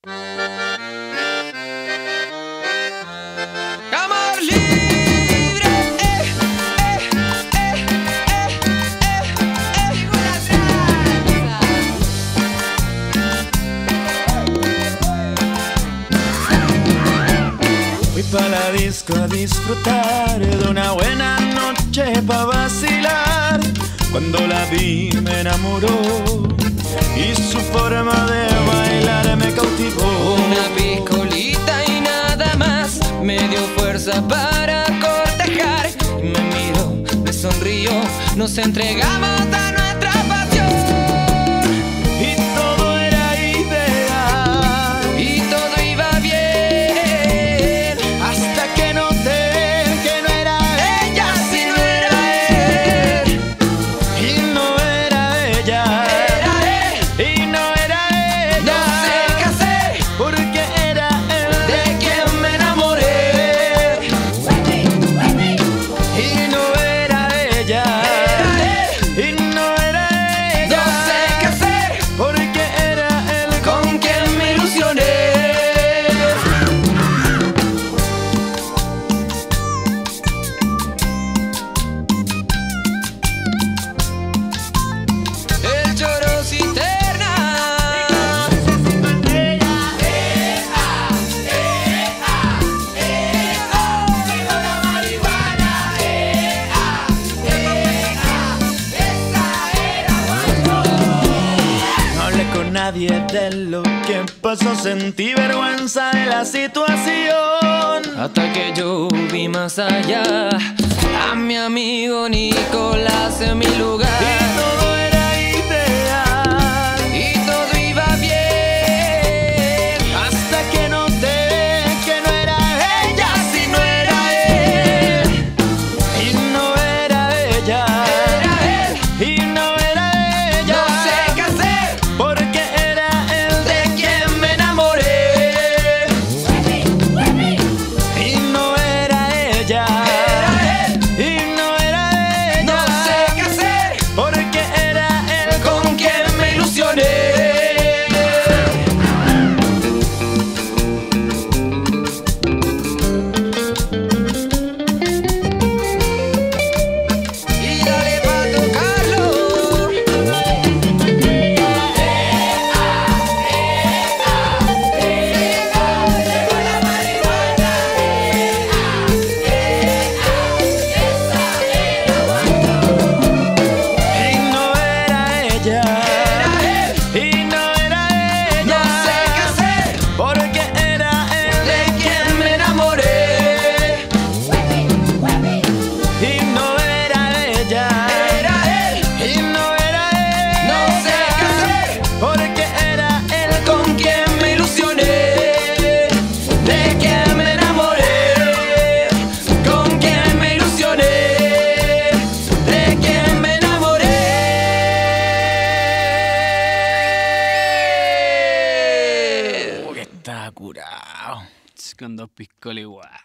Amor libre, Fui pa' la disco a disfrutar de una buena noche pa' vacilar. Cuando la vi me enamoró y su forma de bailar me cautivó. una piscolita y nada más me dio fuerza para cortejar. Y me miró, me sonrió, nos entregamos a nuestra pasión. Y todo era ideal Y todo iba bien, hasta que noté que no era ella si no era él, y no era ella. era él. Y no era ella. No sé qué hacer, Porque era él de quien me enamoré. y no era ella. Era él. Y no era ella. No sé qué hacer, Porque era él con quien me ilusioné. El choro cisterna. No hablé con nadie de lo que pasó, sentí vergüenza de la situación. Hasta que yo vi más allá a mi amigo Nicolás en mi lugar. Y todo era ideal Y todo iba bien, hasta que noté que no era ella, si no era él. Y no era ella. era él. Y no era ella. No sé qué hacer, Porque era él de quien me enamoré. y no era ella. Era él. Y no era ella. No sé qué hacer, Porque era él con quien me ilusioné. Y dale pa' tocarlo. y no era ella. Era él. Y no era ella. No sé qué hacer, Porque era él de quien me enamoré. y no era ella. Era él. Y no era ella. No sé qué hacer, Porque era él con quien me ilusioné, de quien me enamoré, con quien me ilusioné, de quien me enamoré. que está curado. Con dos piscolas igual.